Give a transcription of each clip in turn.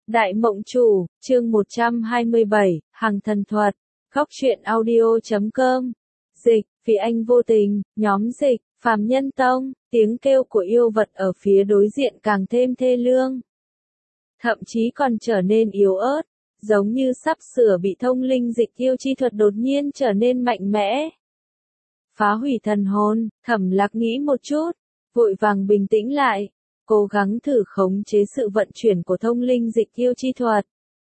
Đại Mộng Chủ, chương 127, Hằng Thần Thuật, Góc truyện audio.com. Dịch, vì anh vô tình, nhóm dịch, Phàm Nhân Tông, tiếng kêu của yêu vật ở phía đối diện càng thêm thê lương. Thậm chí còn trở nên yếu ớt, giống như sắp sửa bị thông linh dịch yêu chi thuật đột nhiên trở nên mạnh mẽ. Phá hủy thần hồn, Thẩm Lạc nghĩ một chút, vội vàng bình tĩnh lại, cố gắng thử khống chế sự vận chuyển của thông linh dịch yêu chi thuật.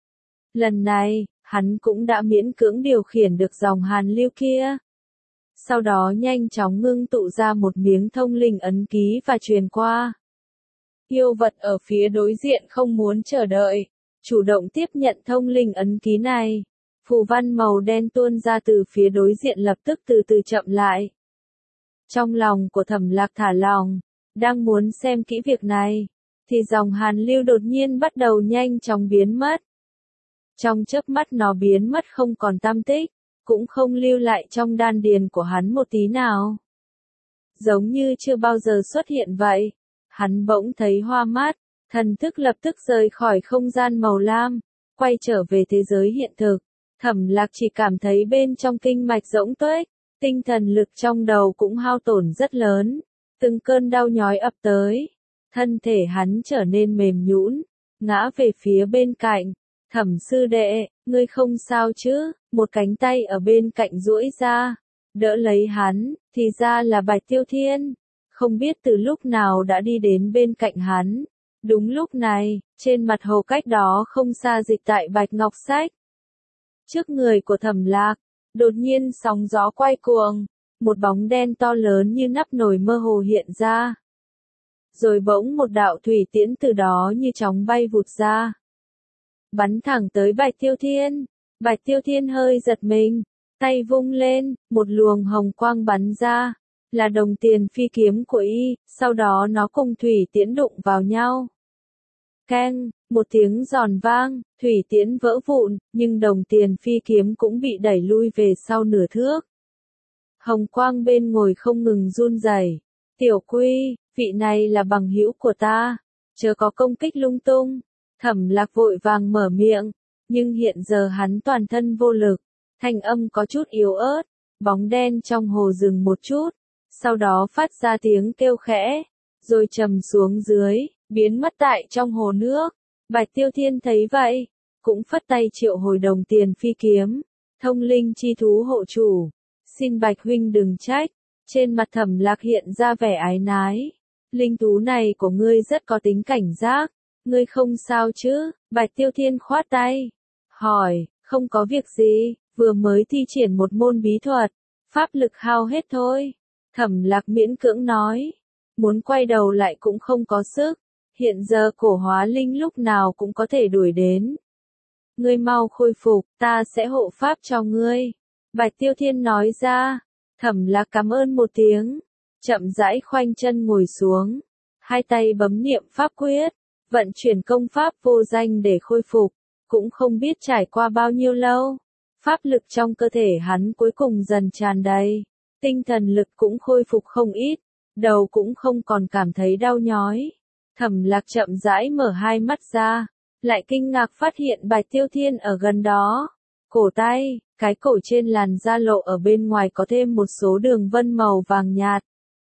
Lần này, hắn cũng đã miễn cưỡng điều khiển được dòng hàn lưu kia. Sau đó nhanh chóng ngưng tụ ra một miếng thông linh ấn ký và truyền qua. Yêu vật ở phía đối diện không muốn chờ đợi, chủ động tiếp nhận thông linh ấn ký này. Phù văn màu đen tuôn ra từ phía đối diện lập tức từ từ chậm lại. Trong lòng của Thẩm Lạc thả lòng, đang muốn xem kỹ việc này, thì dòng hàn lưu đột nhiên bắt đầu nhanh chóng biến mất. Trong chớp mắt nó biến mất không còn tăm tích, cũng không lưu lại trong đan điền của hắn một tí nào. Giống như chưa bao giờ xuất hiện vậy, hắn bỗng thấy hoa mắt, thần thức lập tức rời khỏi không gian màu lam, quay trở về thế giới hiện thực. Thẩm Lạc chỉ cảm thấy bên trong kinh mạch rỗng tuếch, tinh thần lực trong đầu cũng hao tổn rất lớn, từng cơn đau nhói ập tới, thân thể hắn trở nên mềm nhũn, ngã về phía bên cạnh. Thẩm sư đệ, ngươi không sao chứ? Một cánh tay ở bên cạnh duỗi ra, đỡ lấy hắn, thì ra là Bạch Tiêu Thiên, không biết từ lúc nào đã đi đến bên cạnh hắn. Đúng lúc này, trên mặt hồ cách đó không xa dịch tại Bạch Ngọc Sách. Trước người của Thẩm Lạc, đột nhiên sóng gió quay cuồng, một bóng đen to lớn như nắp nồi mơ hồ hiện ra. Rồi bỗng một đạo thủy tiễn từ đó như chóng bay vụt ra, bắn thẳng tới Bạch Tiêu Thiên. Bạch Tiêu Thiên hơi giật mình, tay vung lên, một luồng hồng quang bắn ra, là đồng tiền phi kiếm của y, sau đó nó cùng thủy tiễn đụng vào nhau. Keng, một tiếng giòn vang, thủy tiễn vỡ vụn, nhưng đồng tiền phi kiếm cũng bị đẩy lui về sau nửa thước. Hồng quang bên ngồi không ngừng run rẩy. Tiểu Quy, vị này là bằng hữu của ta, chớ có công kích lung tung. Thẩm Lạc vội vàng mở miệng, nhưng hiện giờ hắn toàn thân vô lực, thanh âm có chút yếu ớt. Bóng đen trong hồ dừng một chút, sau đó phát ra tiếng kêu khẽ, rồi trầm xuống dưới, biến mất tại trong hồ nước. Bạch Tiêu Thiên thấy vậy, cũng phất tay triệu hồi đồng tiền phi kiếm, thông linh chi thú hộ chủ. Xin Bạch huynh đừng trách. Trên mặt Thẩm Lạc hiện ra vẻ ái nái. Linh thú này của ngươi rất có tính cảnh giác. Ngươi không sao chứ? Bạch Tiêu Thiên khoát tay, hỏi, không có việc gì, vừa mới thi triển một môn bí thuật, pháp lực hao hết thôi. Thẩm Lạc miễn cưỡng nói, muốn quay đầu lại cũng không có sức, hiện giờ cổ hóa linh lúc nào cũng có thể đuổi đến. Ngươi mau khôi phục, ta sẽ hộ pháp cho ngươi. Bạch Tiêu Thiên nói ra. Thẩm Lạc cảm ơn một tiếng, chậm rãi khoanh chân ngồi xuống, hai tay bấm niệm pháp quyết, vận chuyển công pháp vô danh để khôi phục. Cũng không biết trải qua bao nhiêu lâu, pháp lực trong cơ thể hắn cuối cùng dần tràn đầy, tinh thần lực cũng khôi phục không ít, đầu cũng không còn cảm thấy đau nhói. Thẩm Lạc chậm rãi mở hai mắt ra, lại kinh ngạc phát hiện Bạch Tiêu Thiên ở gần đó. Cổ tay, cái cổ trên làn da lộ ở bên ngoài có thêm một số đường vân màu vàng nhạt.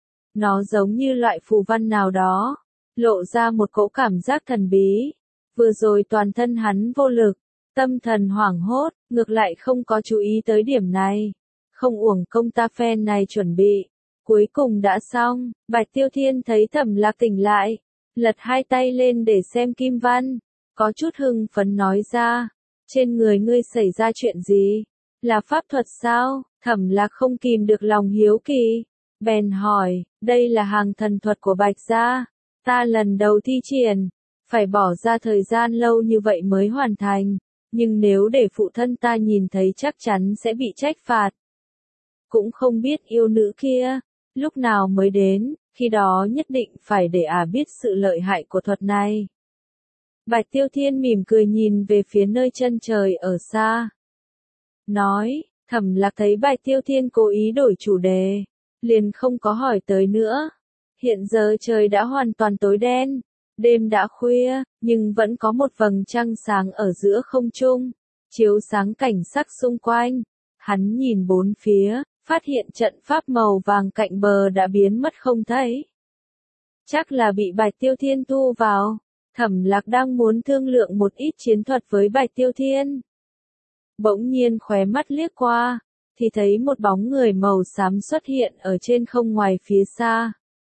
Nó giống như loại phù văn nào đó, lộ ra một cỗ cảm giác thần bí. Vừa rồi toàn thân hắn vô lực, tâm thần hoảng hốt, ngược lại không có chú ý tới điểm này. Không uổng công ta phen này chuẩn bị. Cuối cùng đã xong. Bạch Tiêu Thiên thấy Thẩm Lạc tỉnh lại, lật hai tay lên để xem kim văn, có chút hưng phấn nói ra, trên người ngươi xảy ra chuyện gì? Là pháp thuật sao? Thẩm Lạc không kìm được lòng hiếu kỳ, bèn hỏi, đây là hàng thần thuật của Bạch gia, ta lần đầu thi triển, phải bỏ ra thời gian lâu như vậy mới hoàn thành, nhưng nếu để phụ thân ta nhìn thấy chắc chắn sẽ bị trách phạt. Cũng không biết yêu nữ kia, lúc nào mới đến, khi đó nhất định phải để biết sự lợi hại của thuật này. Bạch Tiêu Thiên mỉm cười nhìn về phía nơi chân trời ở xa. Nói, Thẩm Lạc thấy Bạch Tiêu Thiên cố ý đổi chủ đề, liền không có hỏi tới nữa. Hiện giờ trời đã hoàn toàn tối đen, Đêm đã khuya, nhưng vẫn có một vầng trăng sáng ở giữa không trung, chiếu sáng cảnh sắc xung quanh. Hắn nhìn bốn phía, phát hiện trận pháp màu vàng cạnh bờ đã biến mất không thấy. Chắc là bị Bạch Tiêu Thiên thu vào. Thẩm Lạc đang muốn thương lượng một ít chiến thuật với Bạch Tiêu Thiên. Bỗng nhiên khóe mắt liếc qua, thì thấy một bóng người màu xám xuất hiện ở trên không ngoài phía xa.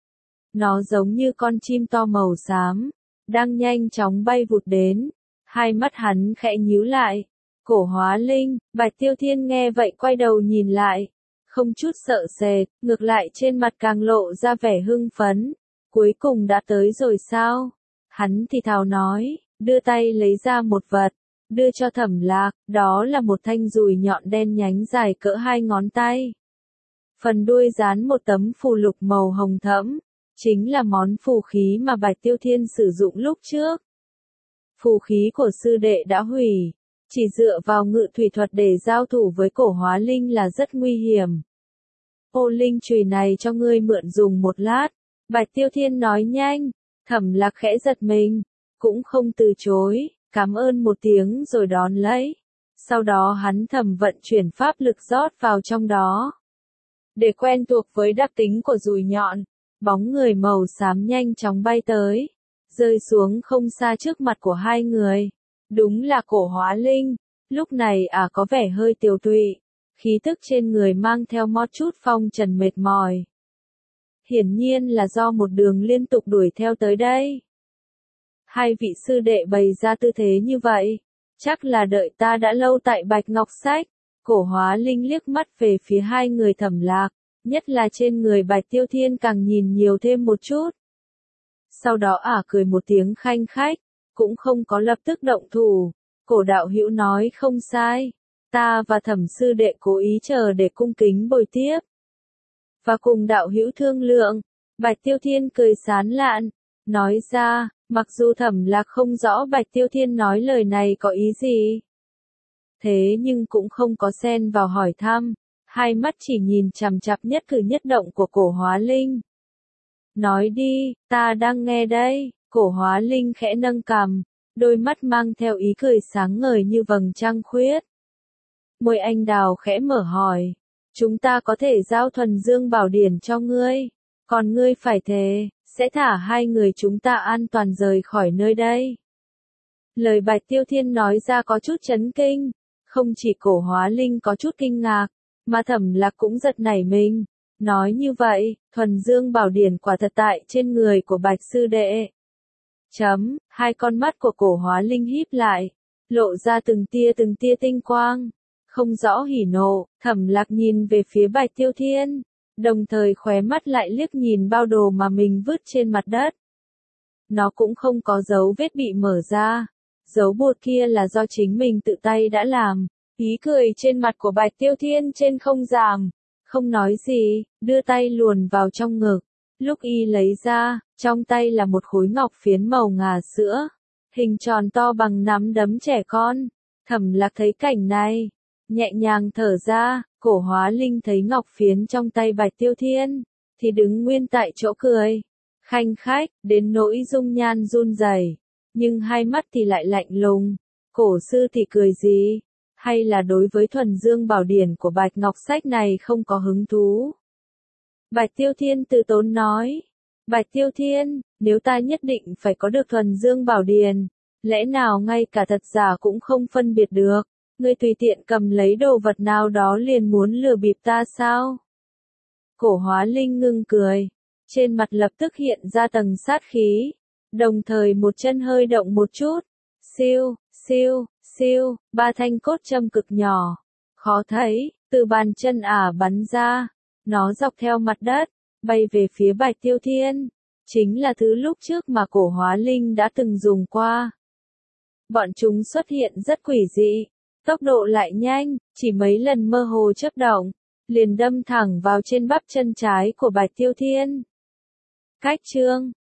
Nó giống như con chim to màu xám, đang nhanh chóng bay vụt đến. Hai mắt hắn khẽ nhíu lại. Cổ Hóa Linh. Bạch Tiêu Thiên nghe vậy quay đầu nhìn lại. Không chút sợ sệt, ngược lại trên mặt càng lộ ra vẻ hưng phấn. Cuối cùng đã tới rồi sao? Hắn thì thào nói, đưa tay lấy ra một vật, đưa cho Thẩm Lạc, đó là một thanh dùi nhọn đen nhánh dài cỡ 2 ngón tay. Phần đuôi dán một tấm phù lục màu hồng thẫm, chính là món phù khí mà Bạch Tiêu Thiên sử dụng lúc trước. Phù khí của sư đệ đã hủy, chỉ dựa vào ngự thủy thuật để giao thủ với Cổ Hóa Linh là rất nguy hiểm. Ô linh chùy này cho ngươi mượn dùng một lát, Bạch Tiêu Thiên nói nhanh. Thẩm Lạc khẽ giật mình, cũng không từ chối, cảm ơn một tiếng rồi đón lấy. Sau đó hắn thầm vận chuyển pháp lực rót vào trong đó. Để quen thuộc với đặc tính của dùi nhọn, bóng người màu xám nhanh chóng bay tới, rơi xuống không xa trước mặt của hai người. Đúng là Cổ Hóa Linh, lúc này có vẻ hơi tiều tụy, khí tức trên người mang theo một chút phong trần mệt mỏi. Hiển nhiên là do một đường liên tục đuổi theo tới đây. Hai vị sư đệ bày ra tư thế như vậy, chắc là đợi ta đã lâu tại Bạch Ngọc Sách. Cổ Hóa Linh liếc mắt về phía hai người Thẩm Lạc, nhất là trên người Bạch Tiêu Thiên càng nhìn nhiều thêm một chút. Sau đó cười một tiếng khanh khách, cũng không có lập tức động thủ. Cổ đạo hữu nói không sai, ta và Thẩm sư đệ cố ý chờ để cung kính bồi tiếp. Và cùng đạo hữu thương lượng. Bạch Tiêu Thiên cười sán lạn, nói ra, mặc dù Thẩm Lạc không rõ Bạch Tiêu Thiên nói lời này có ý gì. Thế nhưng cũng không có xen vào hỏi thăm, hai mắt chỉ nhìn chằm chằm nhất cử nhất động của Cổ Hóa Linh. Nói đi, ta đang nghe đây. Cổ Hóa Linh khẽ nâng cằm, đôi mắt mang theo ý cười sáng ngời như vầng trăng khuyết. Môi anh đào khẽ mở hỏi. Chúng ta có thể giao thuần dương bảo điển cho ngươi, còn ngươi phải thề, sẽ thả hai người chúng ta an toàn rời khỏi nơi đây. Lời Bạch Tiêu Thiên nói ra có chút chấn kinh, không chỉ Cổ Hóa Linh có chút kinh ngạc, mà Thẩm Lạc cũng giật nảy mình. Nói như vậy, thuần dương bảo điển quả thật tại trên người của Bạch sư đệ. Hai con mắt của Cổ Hóa Linh híp lại, lộ ra từng tia tinh quang. Không rõ hỉ nộ, Thẩm Lạc nhìn về phía Bạch Tiêu Thiên, đồng thời khóe mắt lại liếc nhìn bao đồ mà mình vứt trên mặt đất. Nó cũng không có dấu vết bị mở ra, dấu bột kia là do chính mình tự tay đã làm. Ý cười trên mặt của Bạch Tiêu Thiên trên không giảm, không nói gì, đưa tay luồn vào trong ngực. Lúc y lấy ra, trong tay là một khối ngọc phiến màu ngà sữa, hình tròn to bằng nắm đấm trẻ con. Thẩm Lạc thấy cảnh này, nhẹ nhàng thở ra. Cổ Hóa Linh thấy ngọc phiến trong tay Bạch Tiêu Thiên, thì đứng nguyên tại chỗ cười, khanh khách, đến nỗi dung nhan run rẩy, nhưng hai mắt thì lại lạnh lùng. Cổ sư thì cười gì? Hay là đối với thuần dương bảo điển của Bạch Ngọc Sách này không có hứng thú? Bạch Tiêu Thiên từ tốn nói. Bạch Tiêu Thiên, nếu ta nhất định phải có được thuần dương bảo điển, lẽ nào ngay cả thật giả cũng không phân biệt được? Ngươi tùy tiện cầm lấy đồ vật nào đó liền muốn lừa bịp ta sao? Cổ Hóa Linh ngưng cười, trên mặt lập tức hiện ra tầng sát khí, đồng thời một chân hơi động một chút. Siêu, siêu, siêu, ba thanh cốt châm cực nhỏ, khó thấy, từ bàn chân bắn ra, nó dọc theo mặt đất, bay về phía Bạch Tiêu Thiên, chính là thứ lúc trước mà Cổ Hóa Linh đã từng dùng qua. Bọn chúng xuất hiện rất quỷ dị, tốc độ lại nhanh, chỉ mấy lần mơ hồ chớp động, liền đâm thẳng vào trên bắp chân trái của Bạch Tiêu Thiên. Cách chương